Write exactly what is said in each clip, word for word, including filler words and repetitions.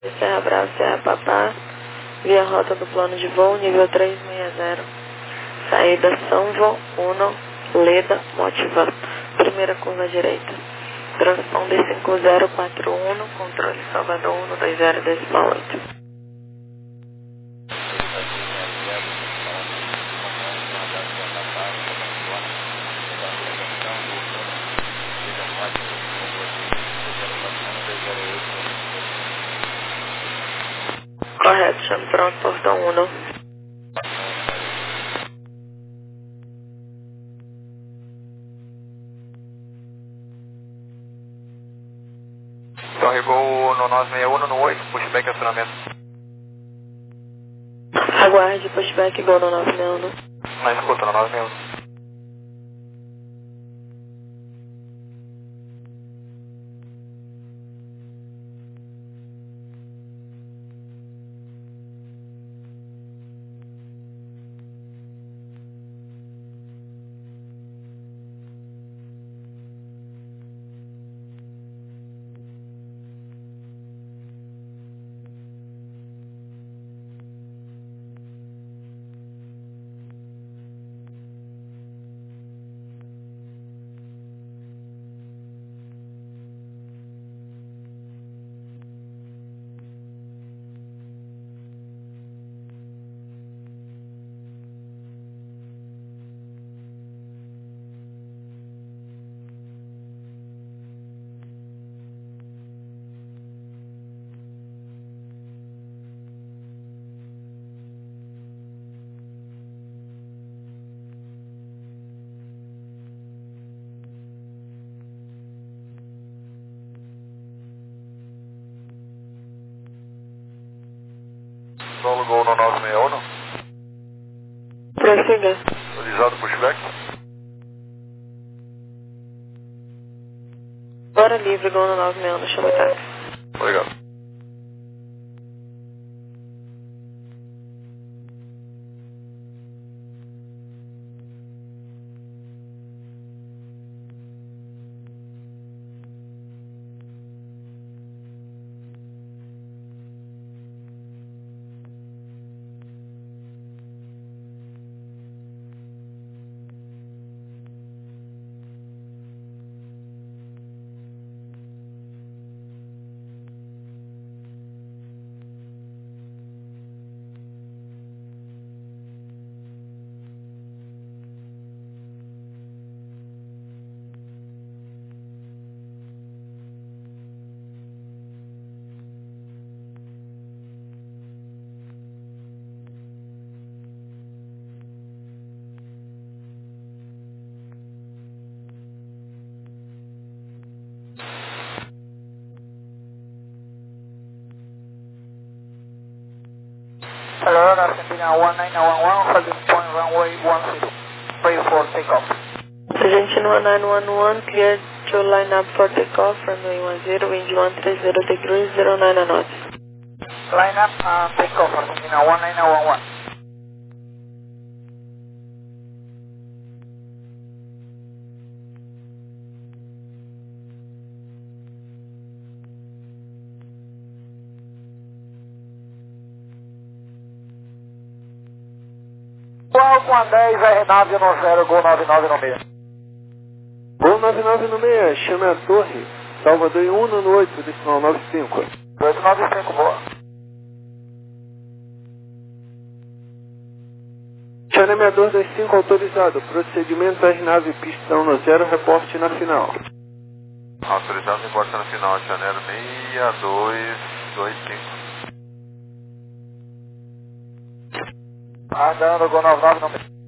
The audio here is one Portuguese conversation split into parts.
Serra Brava, Serra Papá, via rota do plano de voo, nível trezentos e sessenta. Saída São João, Uno, Leda, Motiva. Primeira curva à direita. Transponder cinco zero quatro um, controle Salvador um dois zero decimal oito. Correto, chame pronto, portão um. Carregou no nove seis um no oito, pushback acionamento. Aguarde, pushback, gol no nove seis um. Na escuta, no nove seis um. Solo gol no nove seis um. Prossiga. Autorizado pushback. Bora livre, gol no nove seis um, chama táxi. Obrigado. Hello, Argentina one nine one one, holding point runway one zero, ready for takeoff. Argentina one nine one one, cleared to line up for takeoff, runway one zero, wind one three zero degrees, zero nine knots. Line up and takeoff, Argentina one nine one one. Qual com a dez, R nove no zero, Gol nove nove no meio. Gol nove nove no meio, chame a torre. Salvador em um no oito, decimal nove cinco. oito nove cinco, boa. Chaneador dois cinco autorizado. Procedimento aeronave pistão no zero, reporte na final. Autorizado, reporte na final. Janeiro seis dois dois cinco. Andando, Gol nove nove no meio.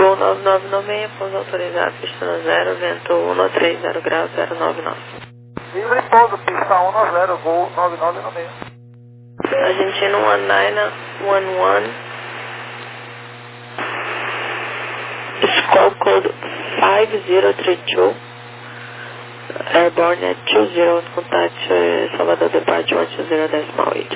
Voo nove nove nove seis, pouso autorizado, pista zero, vento um três zero graus, zero nove nove. Livre pouso, pista um zero, voo nove nove nove seis. Argentina one nine one one. Squawk code five zero three two. Airborne at two zero, contact uh, Salvador departure one two zero decimal eight.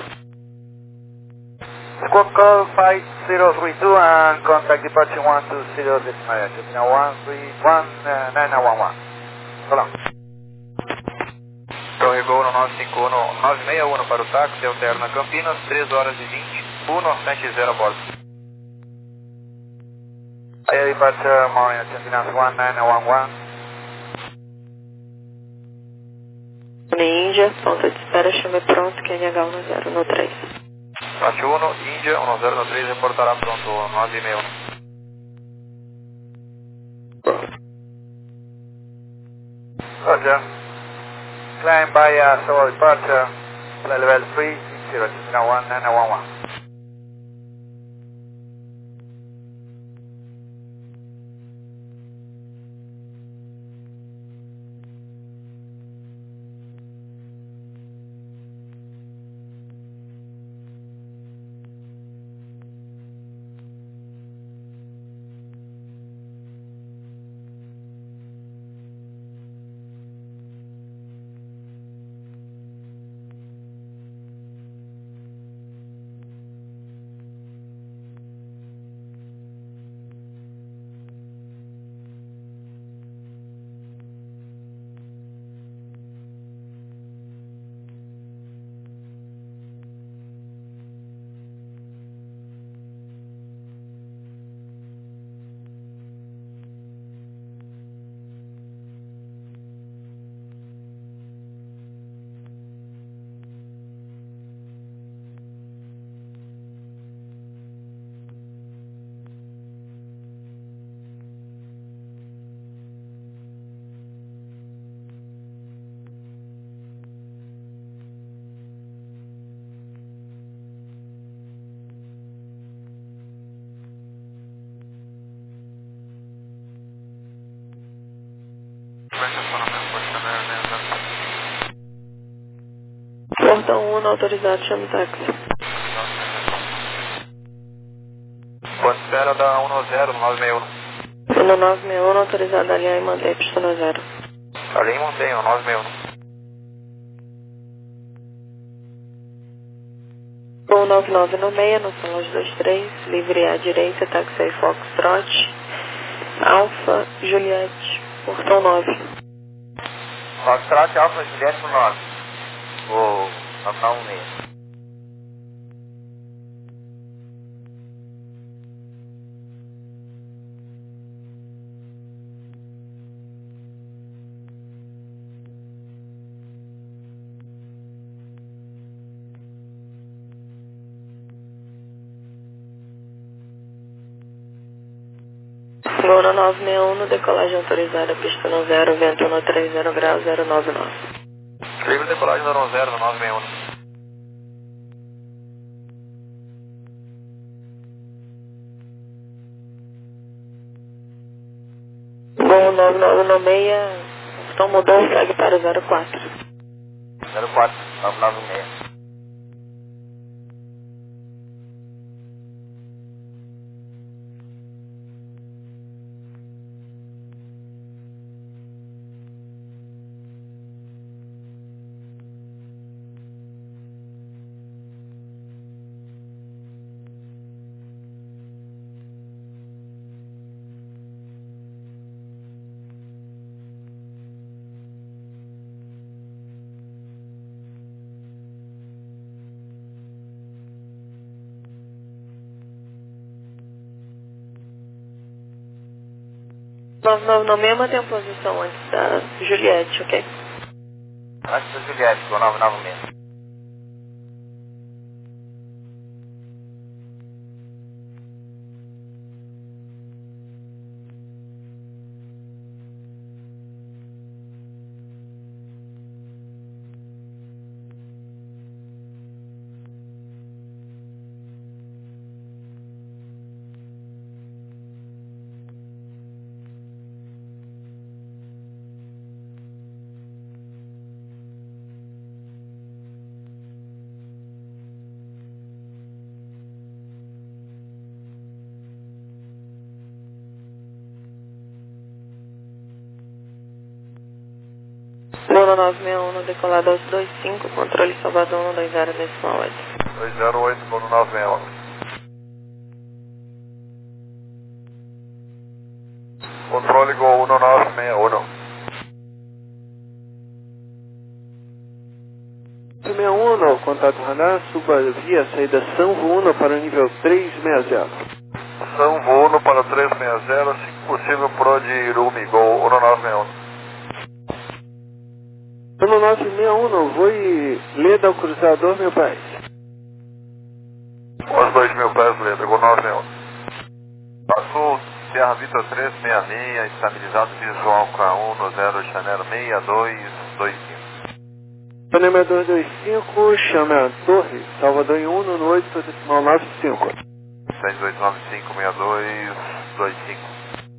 Squawk call five zero three two and contact departure one two zero decimal eight. Now one three one nine nine one one. So long. Torre Gol no nove cinco um, nove seis um para o táxi, alterna Campinas, três horas e vinte, um sete zero a bordo. Air departure morning Argentina one nine one one. Índia, ponto de espera, chame pronto, Q N H um zero no três. Norte um, Índia, um zero no três, reportará pronto, nove seis um. Roger. Climb by uh, Solo departure, level three zero, Argentina one nine one one. Portão um autorizado, chame táxi. Quanto espera da um zero, nove seis um. No nove seis um, autorizado, alinhar e manter pista no zero. Ali em Montanha, nove seis um. Voo nove nove nove seis, no salão dois três, livre à direita, táxi aí Foxtrot, Alfa, Juliette, portão nove. Foxtrot Alpha Juliette nove. Vou nove nove seis. Voo no nove seis um, no decolagem autorizada, pista no zero, vento no três zero graus, zero nove nove. Livre decolagem da um zero, nove seis um. Voo nove nove nove seis, portão mudou, segue para o zero quatro. zero quatro, nove nove seis. nove nove nove seis mantém a posição antes da Juliette, ok? Antes da Juliette, vou nove nove seis. Gol nove seis um, decolado aos dois cinco, controle Salvador um dois zero decimal oito. dois zero oito, Gol nove seis um. Controle Gol um nove seis um. sessenta e um, contato radar, suba via saída Sanvo um para o nível trezentos e sessenta. Sanvo um para trezentos e sessenta, se possível pro de Irumi, Gol um nove seis um. um nove seis um, voe Leda ao cruzador, meu pai. Os dois mil pés, Leda, Gol nove seis um. Passou Sierra Vitor três seis seis, estabilizado visual K um no zero Chanel seis dois dois cinco. Panema dois dois cinco, chame a torre, Salvador em um no oito decimal nove cinco. sete dois nove cinco seis dois dois cinco.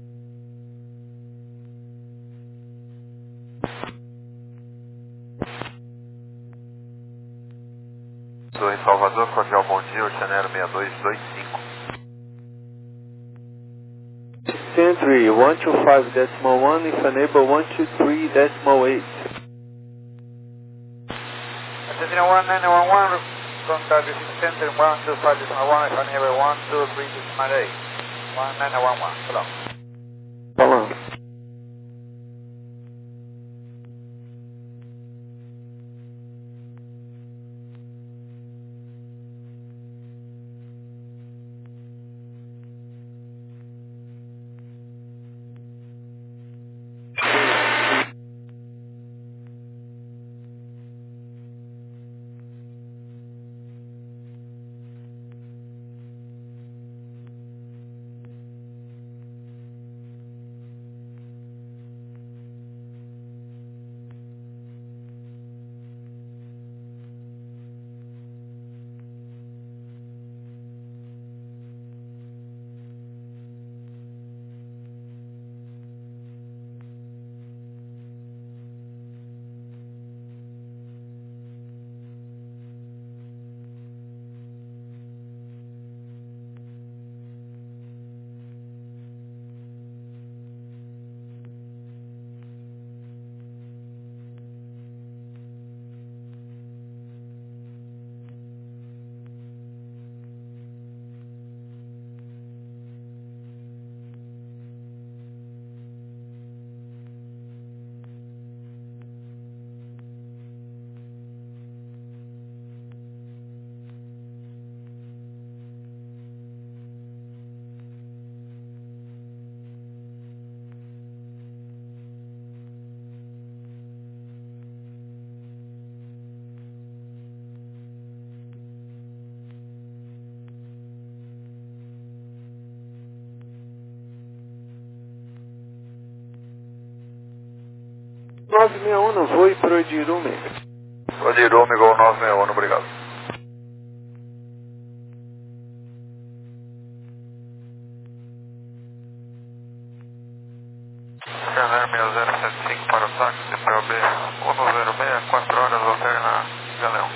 Torre Salvador, cordial bom dia, Oceanero seis dois dois cinco. Century one two five decimal one, if enable one two three decimal eight. Center one nine one one, contact with Center one two five decimal one, if enable one two three decimal eight. one nine one one, hello. Falando. nove seis um, voe pro Dirumi. Pro Dirumi, Gol nove seis um, obrigado. Canal seis zero sete cinco para o táxi, C P O B um zero seis, quatro horas, opera na Galeão.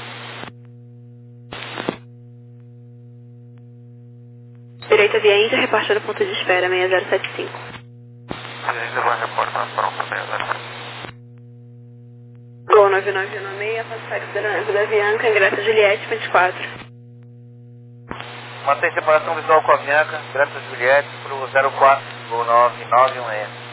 Direita via Índia, repartir do ponto de espera seis zero sete cinco. Via Índia vai reportar pronto, seis zero sete cinco. Gol nove nove um seis, Pacific Aeronave da Avianca, Ingressa Juliette vinte e quatro. Mantém separação visual com a Avianca, Ingressa Juliette para o zero quatro, Gol nove nove um M.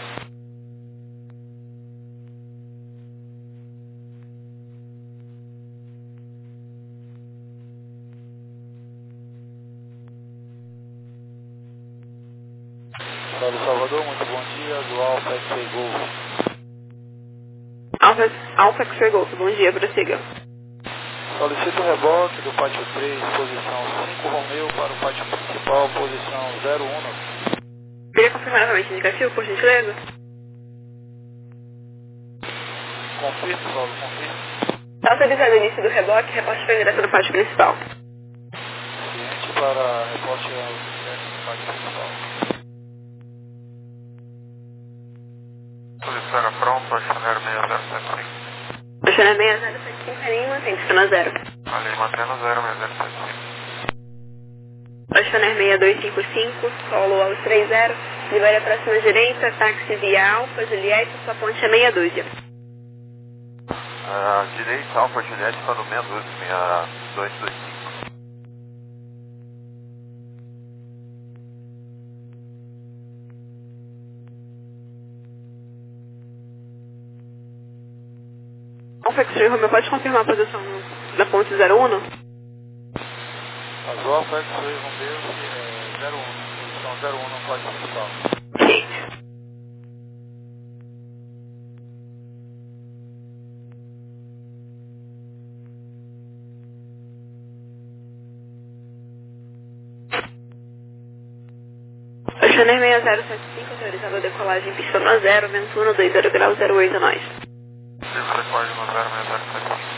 Salvador, muito bom dia, do Alfa X-Ray Golf. Alfa, Alfa X-Ray Golf, bom dia, prossiga. Solicito o reboque do pátio três, posição cinco Romeu para o pátio principal, posição zero um. Queria confirmar novamente o indicativo, por gentileza? Confirme, Paulo, confirme. Está autorizado o início do reboque, reporte para a direção do pátio principal. Ciente para reporte ao pátio principal. Posição pronto, Oceanero seis zero sete cinco. Oceanero seis zero sete cinco, Aninho, mantém destino a zero. Ali, mantendo zero, seis zero sete cinco. Oceanero seis dois cinco cinco, solo aos três zero, libere a próxima direita, táxi via Alfa, Juliette, sua ponte é meia dúzia. Uh, direita, Alfa Juliette para o menos dois dois cinco. Alfa X-Ray Romeo, pode confirmar a posição da ponte zero um? Azul Alfa X-Ray Romeo, é, zero um, posição zero um no código principal. Sim. Oceaner seis zero sete cinco, autorizado a decolagem, pista no zero, vento um, dois zero grau, zero oito, nós. Recorde no zero seis zero sete cinco.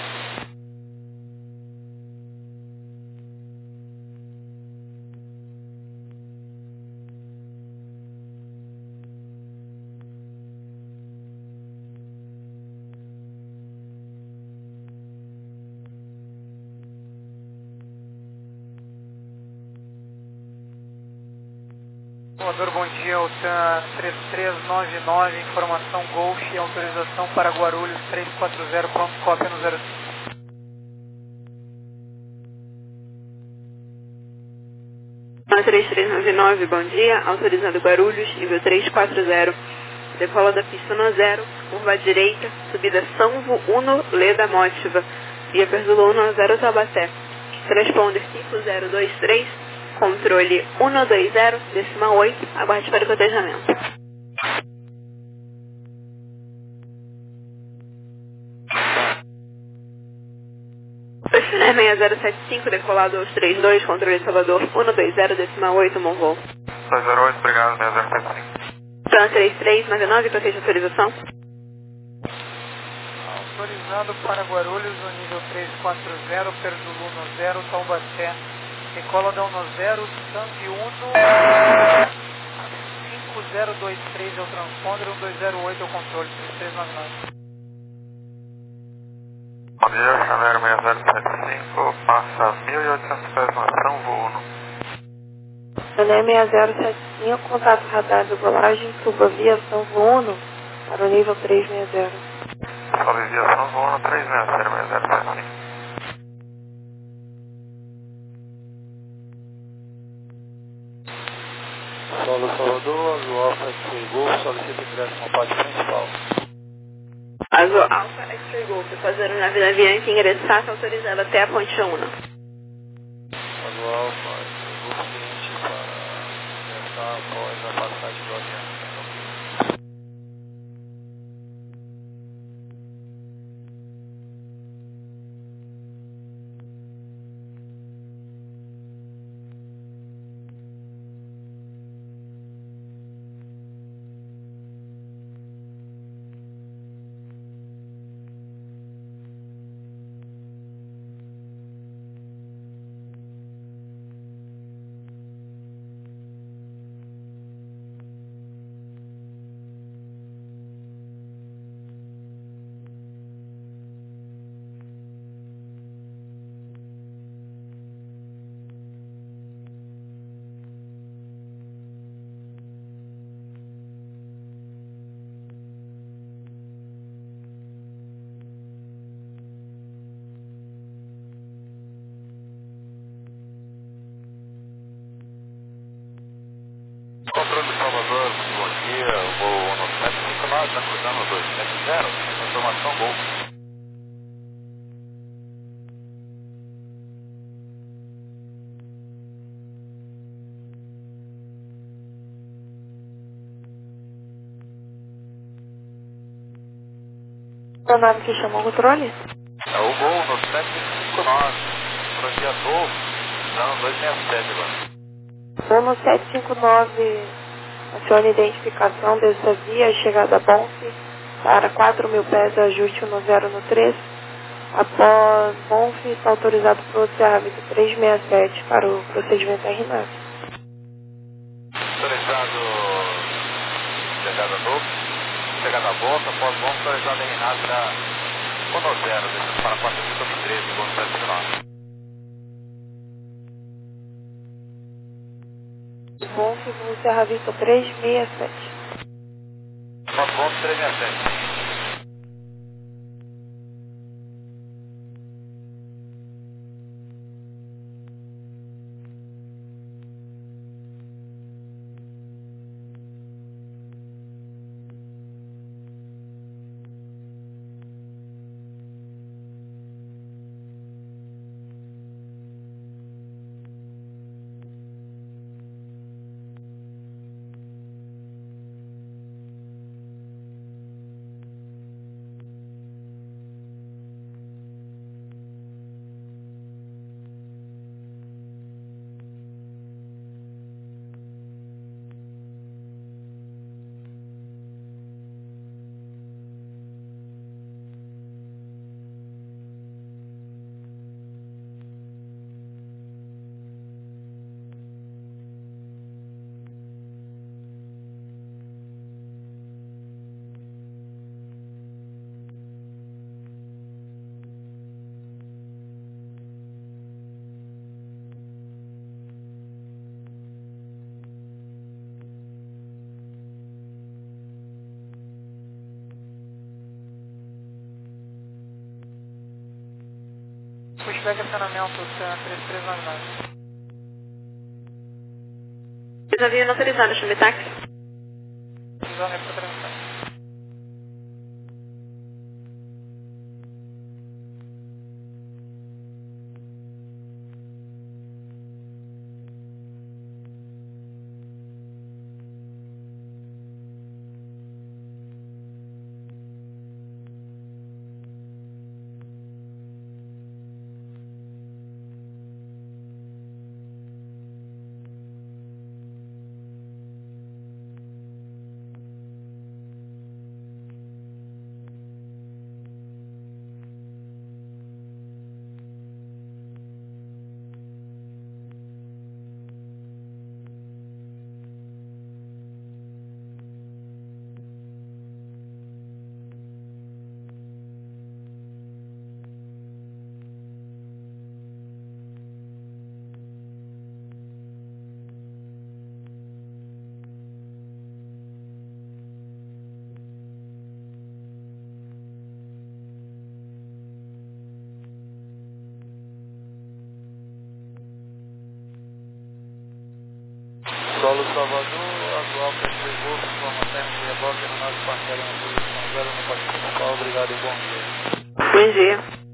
Salvador, bom dia, O T A N três três nove nove, informação Golf, autorização para Guarulhos três quatro zero, pronto, cópia no zero cinco. três três nove nove, bom dia, autorizado Guarulhos, nível três quatro zero, decola da pista no zero, curva à direita, subida Sanvo um, Leda Motiva, via Perdulo um zero Taubaté, transponder cinco zero dois três, controle um dois zero, decimal oito, aguarde para o cotejamento. Oceaner seis zero sete cinco, decolado aos trinta e dois, controle Salvador um dois zero, decimal oito, Monvoo. dois zero oito, obrigado, seis zero sete cinco. T A N três três nove nove, proteja a autorização. Autorizado para Guarulhos, no nível três quatro zero, Perdulo um zero, Taubaté, decola da um zero, Sangue um, cinco zero dois três é o transponder, um dois zero oito é o controle, três três nove nove. Bom dia, Oceaner seis zero sete cinco, passa mil e oitocentos pés na São Vuno. Oceaner seis zero sete cinco, contato radar de golagem, suba via São Vuno para o nível três seis zero. Sobe via São Vuno três seis zero, seis zero sete cinco. Solo Salvador, Azul Alfa X-Ray Golf, solicita ingresso no pátio principal. Azul Alfa X-Ray Golf, fazer o nave navegante ingressar, está autorizado até a ponte um. Azul Alfa X-Ray Golf, cliente para ingressar após a passagem do avião. Controle de Salvador, bom dia, o voo no sete cinco nove, está cruzando o dois sete zero, informação Golf. A nave que chamou o controle? É o voo no sete cinco nove, projeto Golf, não, dois seis sete agora. Voo no sete cinco nove, acione identificação dessa via, chegada a Bonfe, para quatro mil pés, ajuste um zero no três. Após Bonfe, está autorizado para o Sierra Victor três seis sete para o procedimento R nove. Autorizado, chegada novo, chegada a volta, após Bonfe, autorizado R nove para um zero, para quatro mil treze, voo sete cinco nove. Bonfe, voo Sierra Victor três seis sete. Após Bonfe, três seis sete. Pushback acionamento, TAM três três nove nove. Avião autorizado, chame táxi. Zona para transmissão. Solo Salvador, atual P S V Golfo, informação de reboque, aeronave parcela na posição zero no pátio principal. Obrigado e bom dia. Bom dia.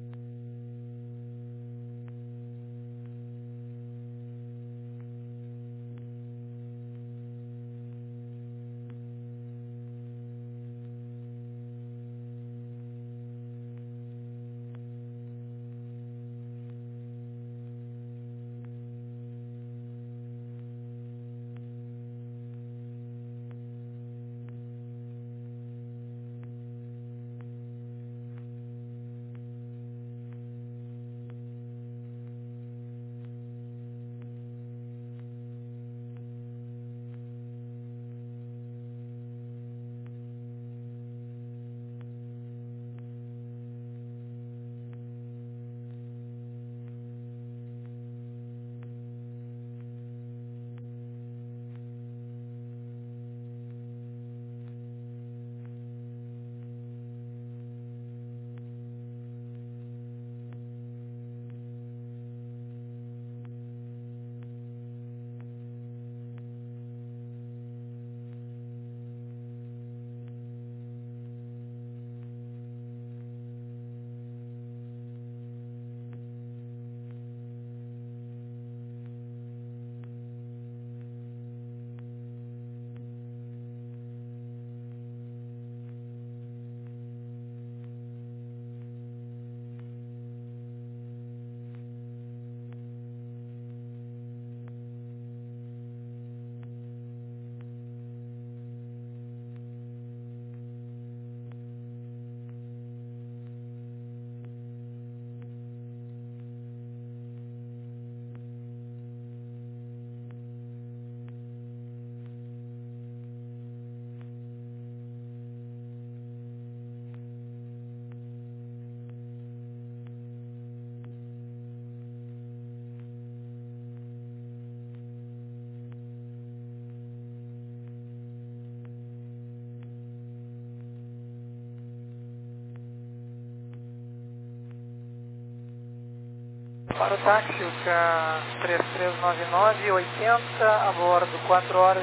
Para o táxi, o TAM três três nove nove, oitenta, a bordo, quatro horas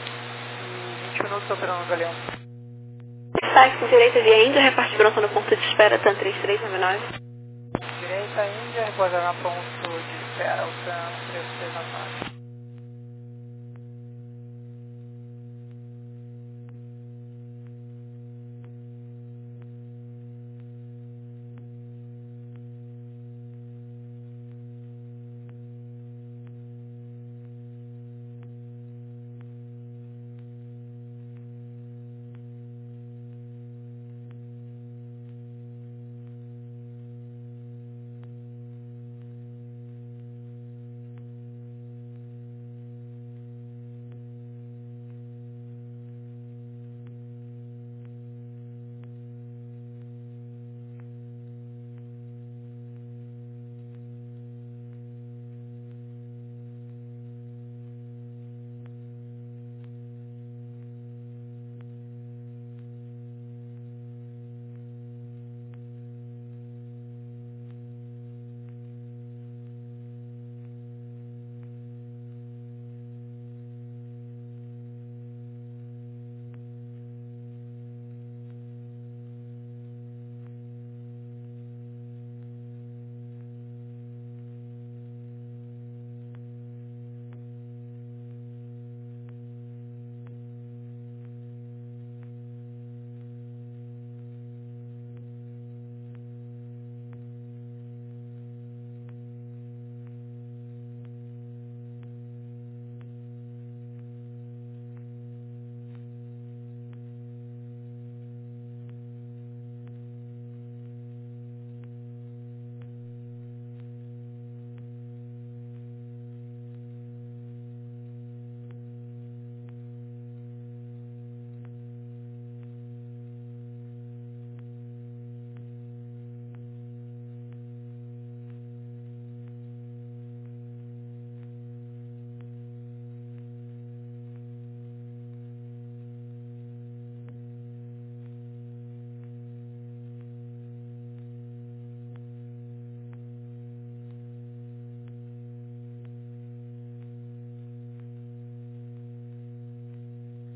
e vinte minutos operando o Galeão. Táxi direita via Índia, reparte pronto no ponto de espera, TAM três três nove nove. Direita Índia, repousará ponto de espera, o TAM três três nove nove.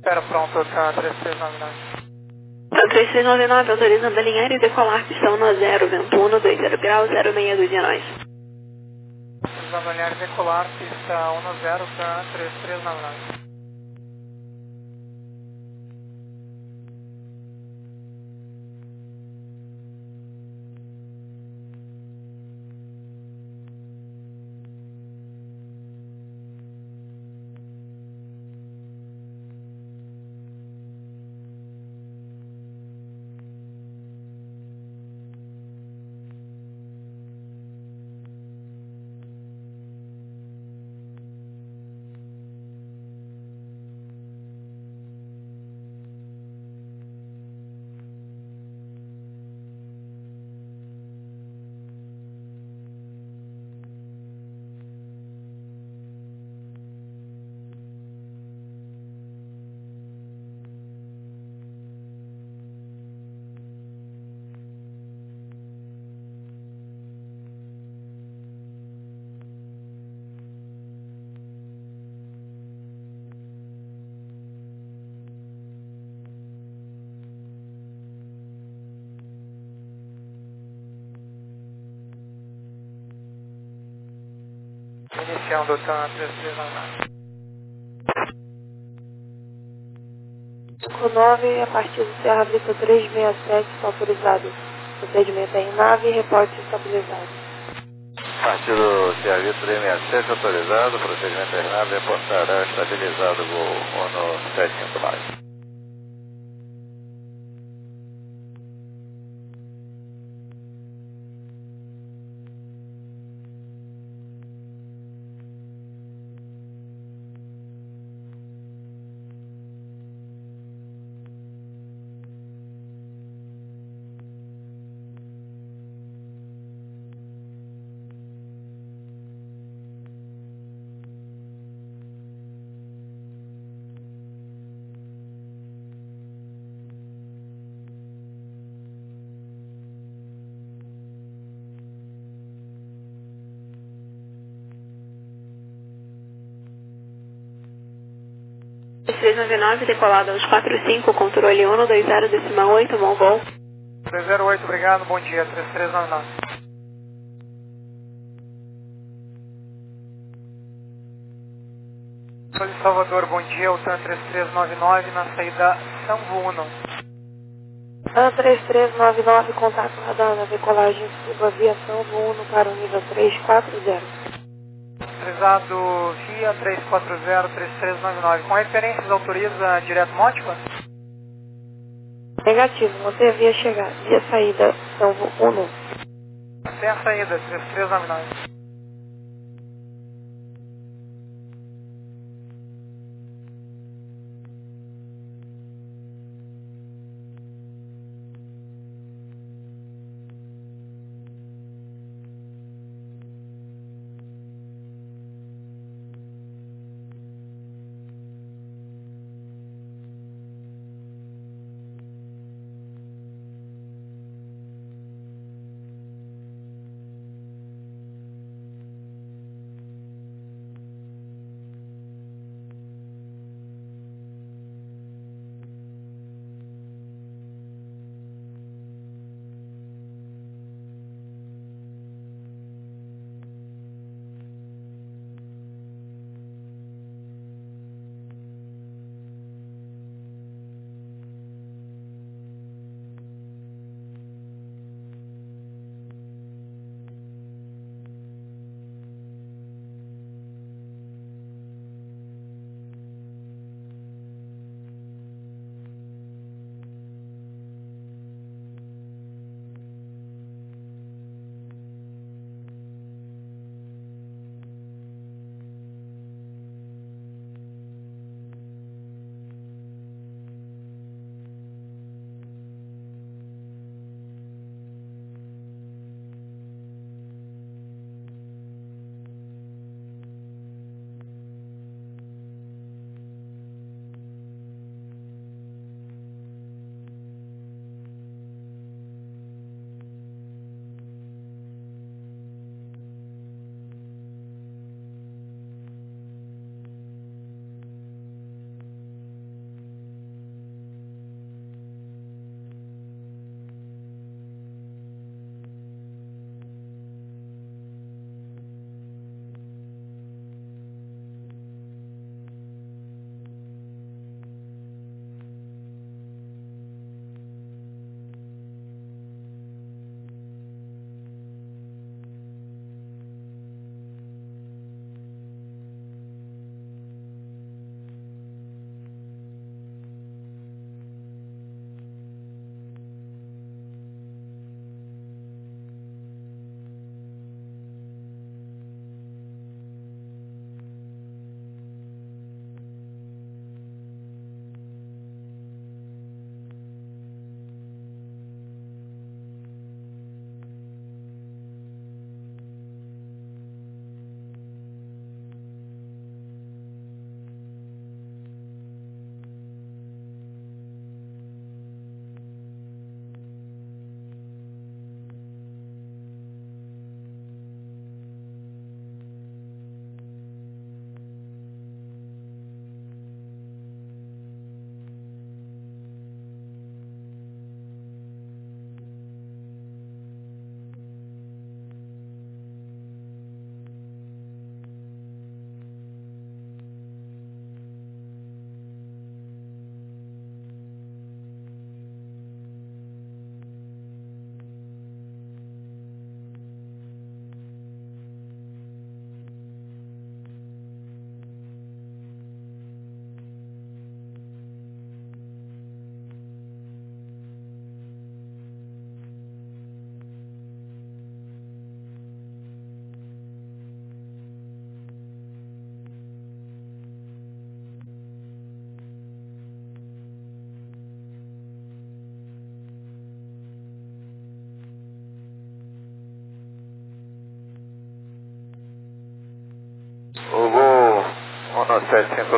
Espera pronto, tá três três nove nove. Então, três três nove nove, autorizando a linha aérea e decolar, pistão no zero, vento um, dois zero graus, zero seis dois de nós. Autorizando a linha aérea e decolar, pista um zero, tá três três nove nove. Iniciando o TAM três três nove nove. cinco nove, a partir do Serra Vista trezentos e sessenta e sete, está autorizado. Procedimento em nave, reporte estabilizado. Partido Serra Vista trezentos e sessenta e sete, autorizado. Procedimento em nave, reportará estabilizado voo ONU sete cinco nove. três três nove nove, decolado aos quatro cinco, controle um dois zero decimal oito, Mongol. dois zero oito, obrigado, bom dia, três três nove nove. Sou de Salvador, bom dia, o TAM três três nove nove na saída São Vuno. TAM três três nove nove, contato radar na decolagem subaviação Vuno para o nível três quatro zero. Autorizado via três quatro zero três três nove nove. Com referências, autoriza direto Mótica? Negativo, você via chegar, via saída São Vuno. Tem a saída, três três nove nove.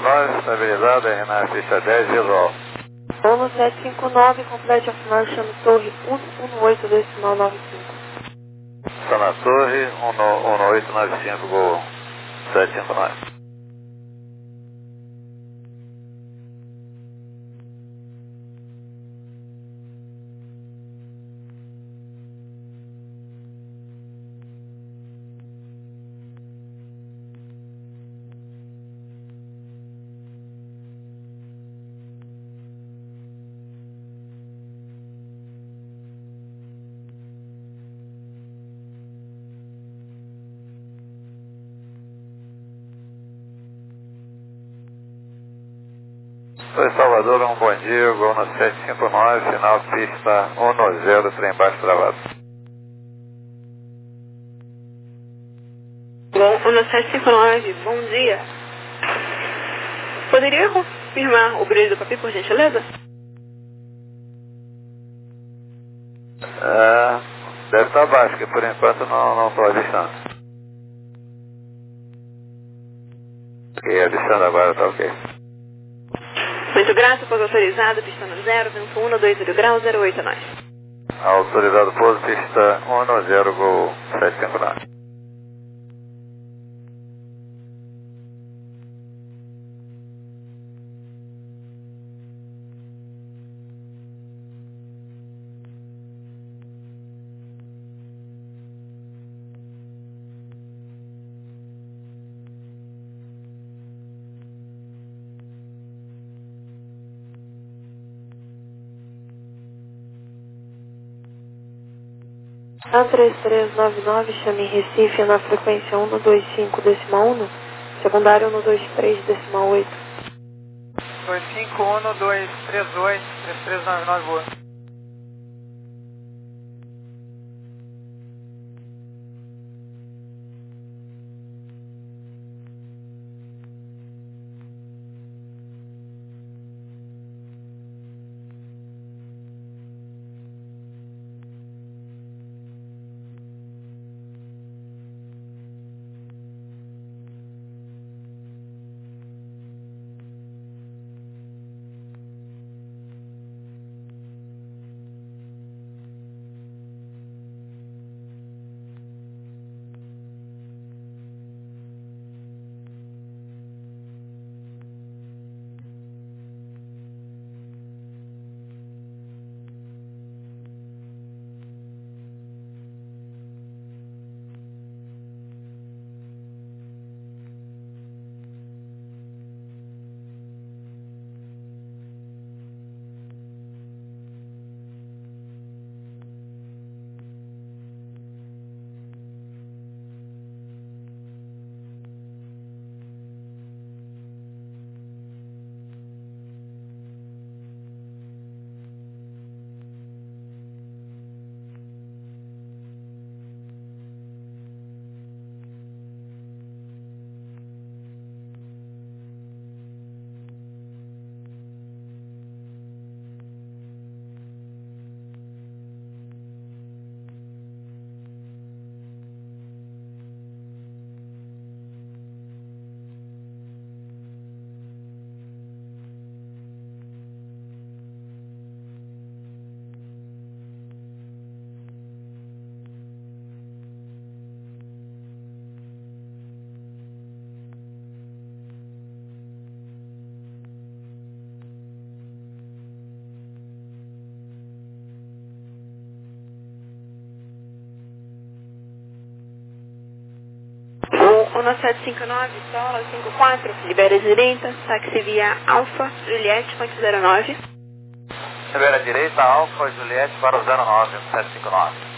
nove, estabilizado, R na pista dez, visual. Uno sete cinco nove, complete a final, chame torre cento e dezoito, decimal noventa e cinco. Está na torre, um oito nove cinco, Gol sete cinco nove. Oi, Salvador, um bom dia, Gol no sete cinco nove, final pista um zero, trem baixo travado. Gol no sete cinco nove, bom dia. Poderia confirmar o brilho do papi, por gentileza? É, deve estar baixo, que por enquanto não estou avistando. Ok, avistando agora, tá ok. Muito grato, pouso autorizado, pista no zero, vento um, dois zero graus, zero oito nós. Autorizado pouso, pista um zero, Gol sete cinco nove. A três três nove nove, chame Recife na frequência um dois cinco, decimal um, secundário um dois três, decimal oito. dois cinco um dois três oito, três três nove nove, boa. um sete cinco nove, Sola cinco quatro, libera a direita, táxi via Alfa, Juliette, ponto zero nove. Libera a direita, Alfa, Juliette para o zero nove, um sete cinco nove.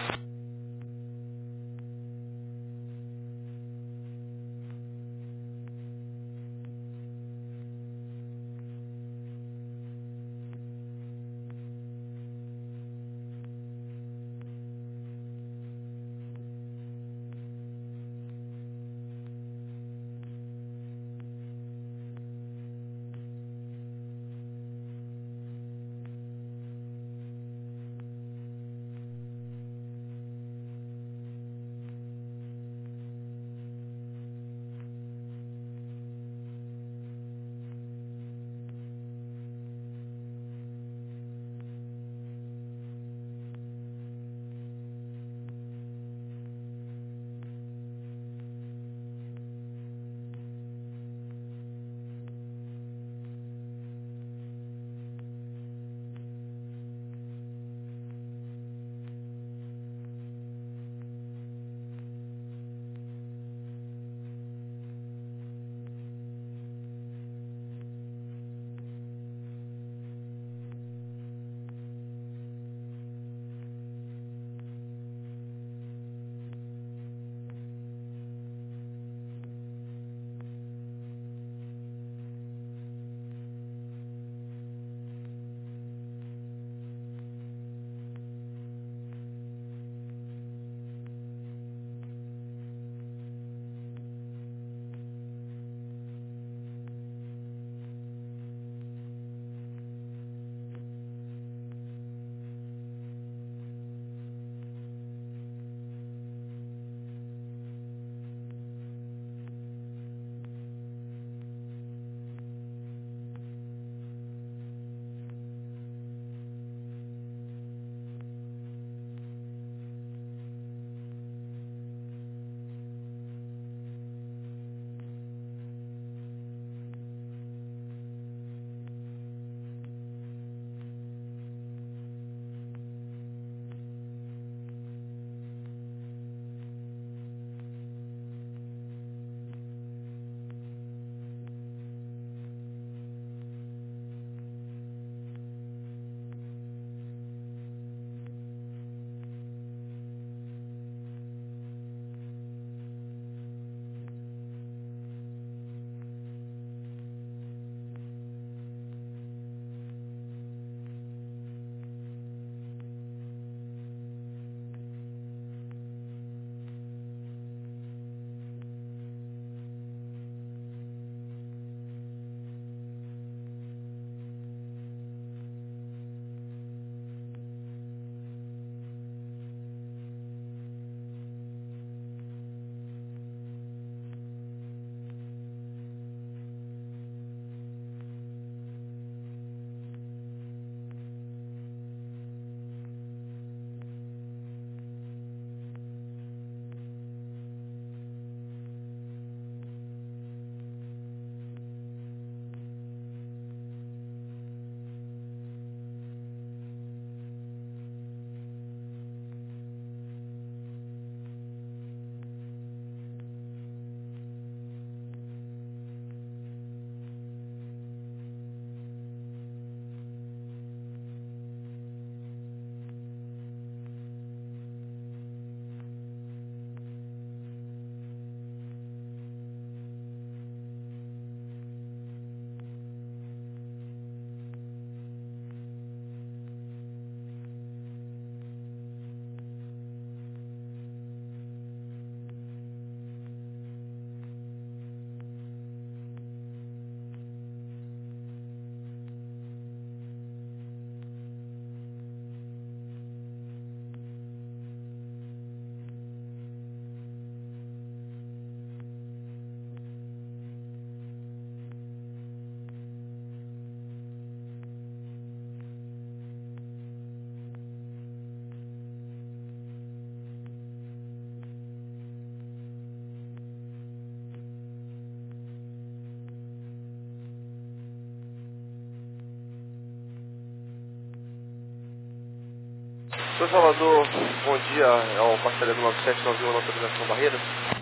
Sou Salvador, bom dia, é o parceiro do nove sete nove um na autorização Barreiras.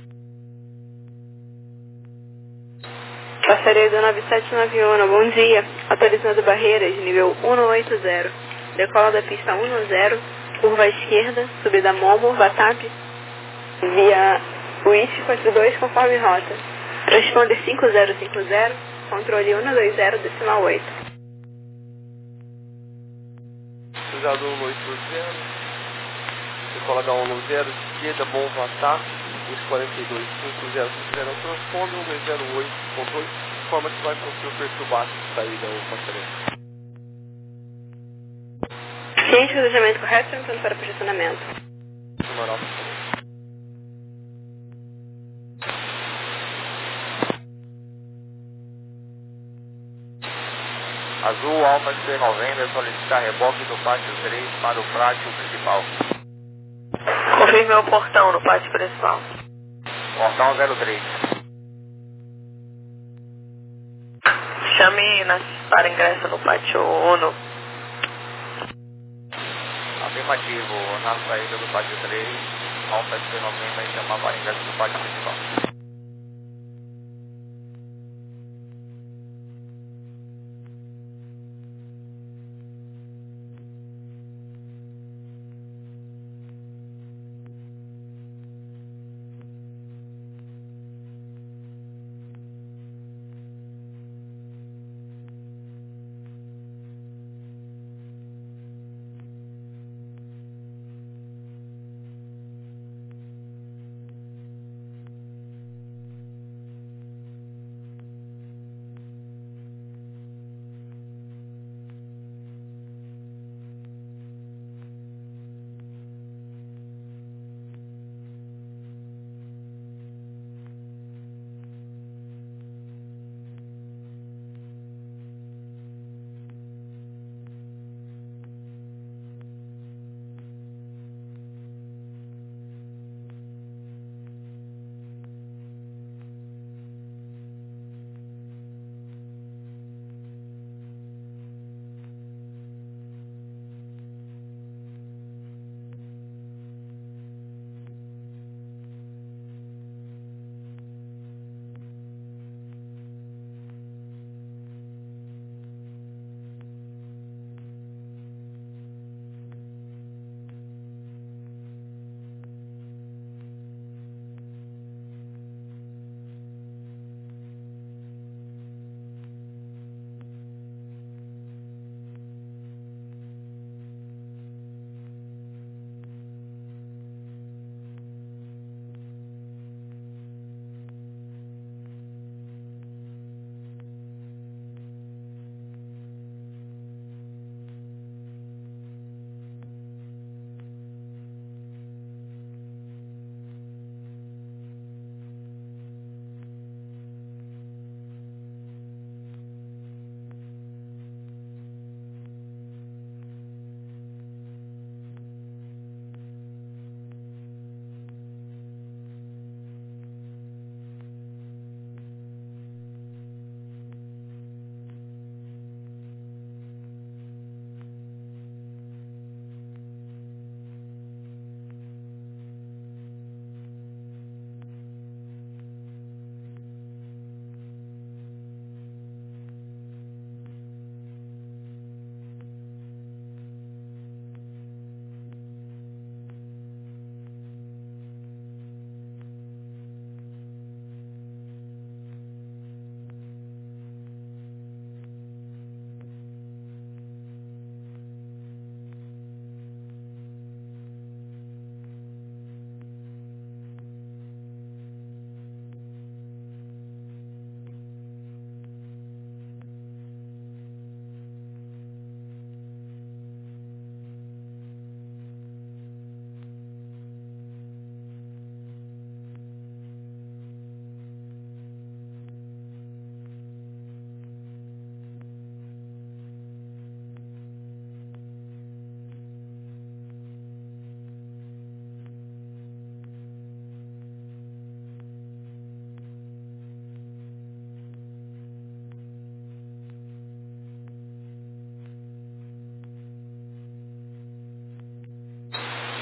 Passaria do nove sete nove um, bom dia. Autorizando Barreiras, nível cento e oitenta. Decola da pista cento, curva à esquerda, subida Momo, Batap, via Wish quatro dois conforme rota. Transponder cinco zero cinco zero, controle cento e vinte, decimal oito. Cruzado cento e oitenta, decola da cento e vinte, esquerda, bom Batap, Wish quarenta e dois, cinco zero cinco zero, transponder cento e zero oito, controle, forma que vai construir o perfil básico de saída, o passarinho. Ciente do cruzamento correto, perguntando para posicionamento. Moral. Azul, Alfa C noventa, solicitar reboque do pátio três para o pátio principal. Confirme o portão no pátio principal. Portão zero três. Chame nas, para ingresso no pátio um. Afirmativo, na saída do pátio três, Alfa C noventa e chamar para ingresso do pátio principal.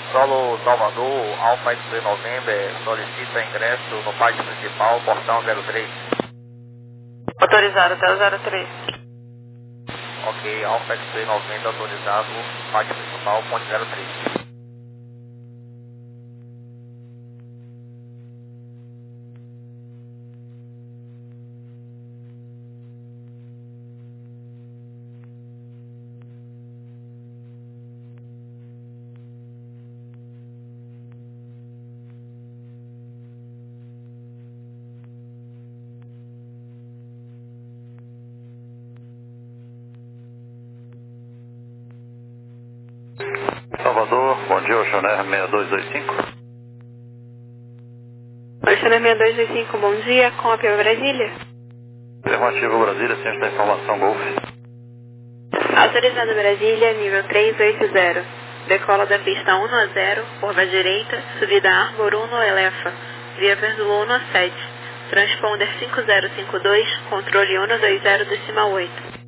Solo Salvador, Alfa X-Ray November, solicita ingresso no pátio principal, portão zero três. Autorizado até o zero três. Ok, Alfa X-Ray November autorizado, pátio principal, ponte zero três. Salvador, bom dia, Oceaner seis dois dois cinco. Oceaner seis dois dois cinco, bom dia, cópia Brasília. Afirmativo, Brasília, ciente da informação, Golf. Autorizado Brasília, nível três oito zero. Decola da pista um a zero, curva direita, subida Arbor um Elefa, via Verdulo um a sete. Transponder cinco zero cinco dois, controle um dois zero decimal oito.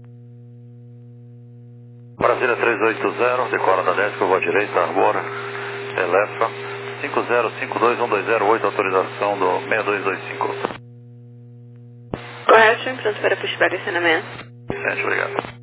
Brasília três oito zero, decola da dez, curva direita, Arbora, Elefa, cinco zero cinco dois um dois zero oito, autorização do seis dois dois cinco. Correto, pronto para puxar direcionamento. Gente, obrigado.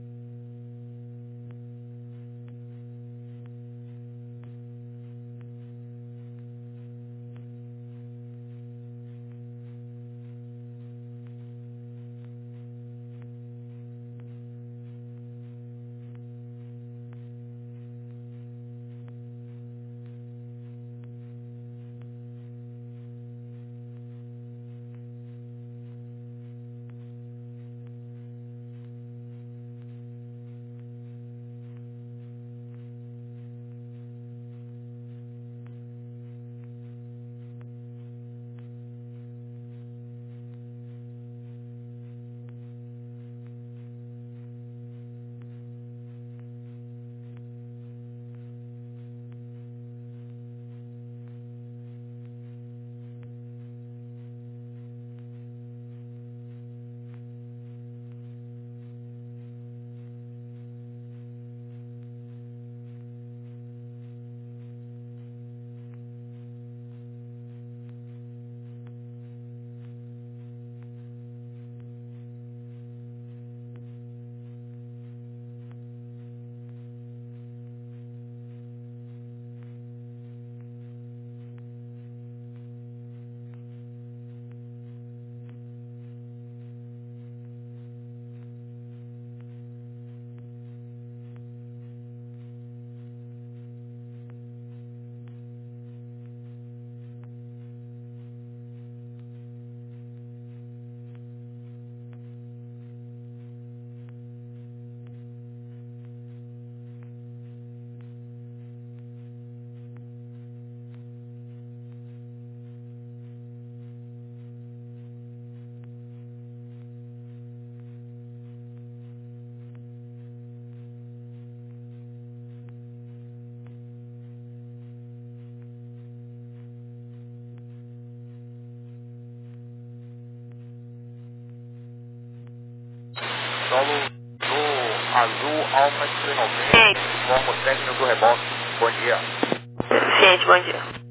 Solo no Azul Alfa X-Ray November, informa o técnico do reboque. Bom dia. Ciente, bom dia.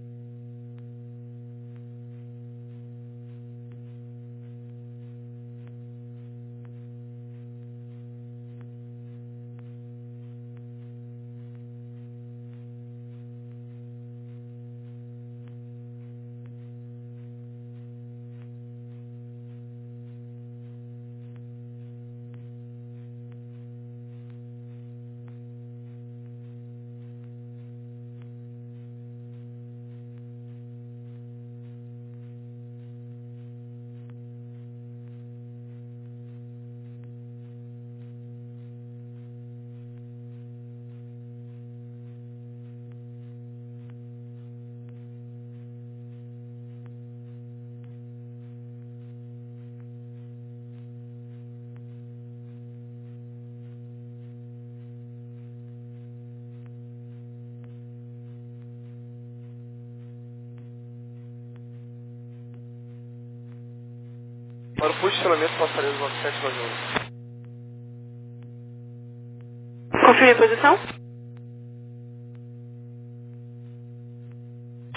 Para o posicionamento, passaremos nove sete nove um. Confirme a posição.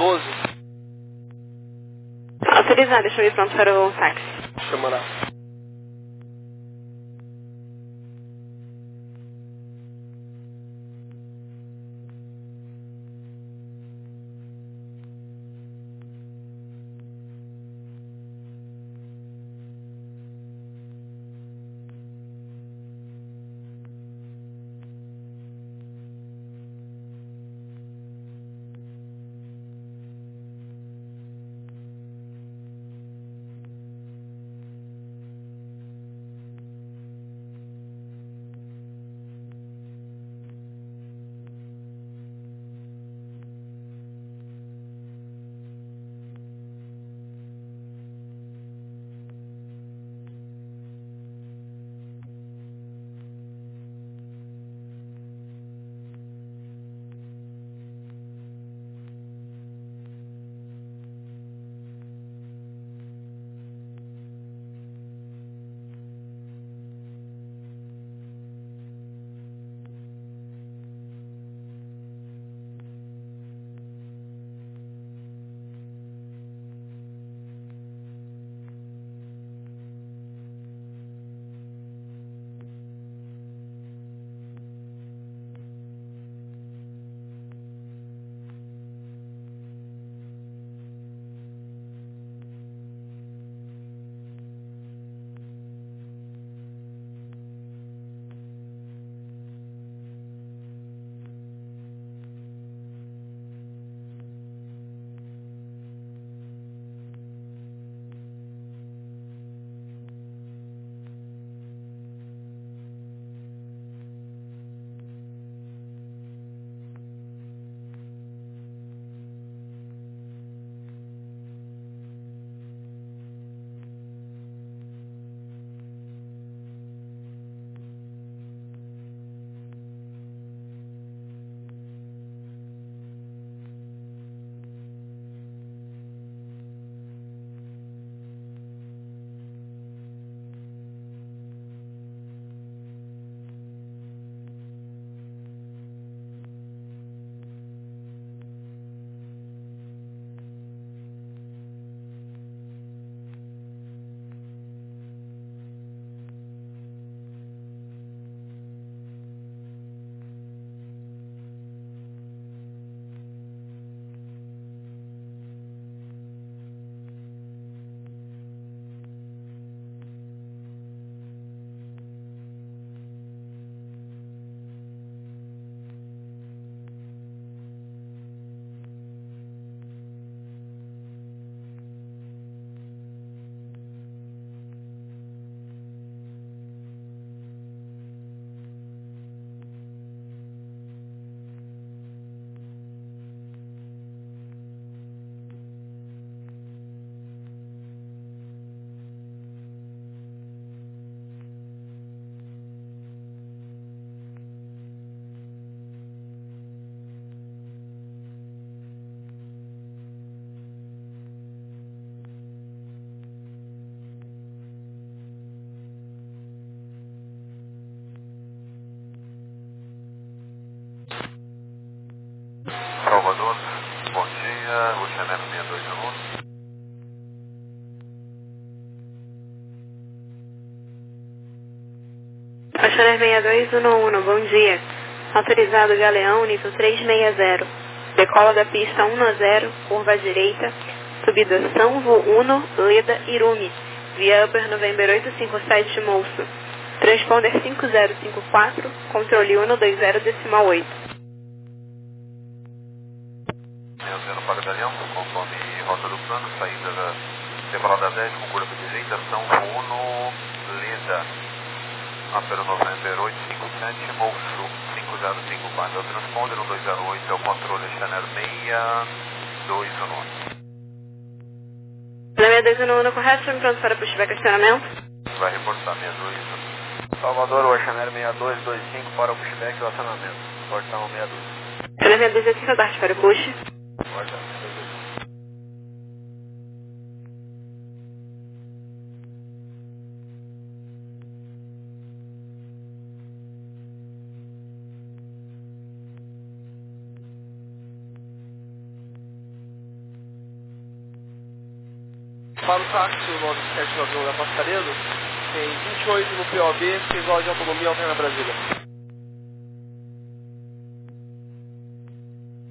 doze. Autorizado, chame pronto para o táxi. Chama lá. Salvador, bom dia, o Chanel seis dois um. Chanel seis dois um um, bom dia. Autorizado Galeão, nível trezentos e sessenta. Decola da pista dez, curva à direita, subida Sanvo um, Leda, Irume, via Upper November oitocentos e cinquenta e sete, Moço. Transponder cinco zero cinco quatro, controle cento e vinte decimal oito. Zero para Galeão, conforme rota do plano, saída da Decola dez, com curva à direita, Sanvo um, Leda, Upper November oitocentos e cinquenta e sete, Moço, cinco zero cinco quatro. É o transponder cento e vinte oito, é o controle Chanel seis dois um. seis dois um um, correto? Estamos prontos para pushback acionamento? Vai reportar seis dois um. Salvador, o Chanel seis dois dois cinco para o pushback do acionamento. Portão seis dois. Chanel seis dois dois cinco, aguarde para o push. Portão. Para o táxi nove sete nove um da Passaredo, tem vinte e oito no P O B, seis horas de autonomia, Alterna Brasília.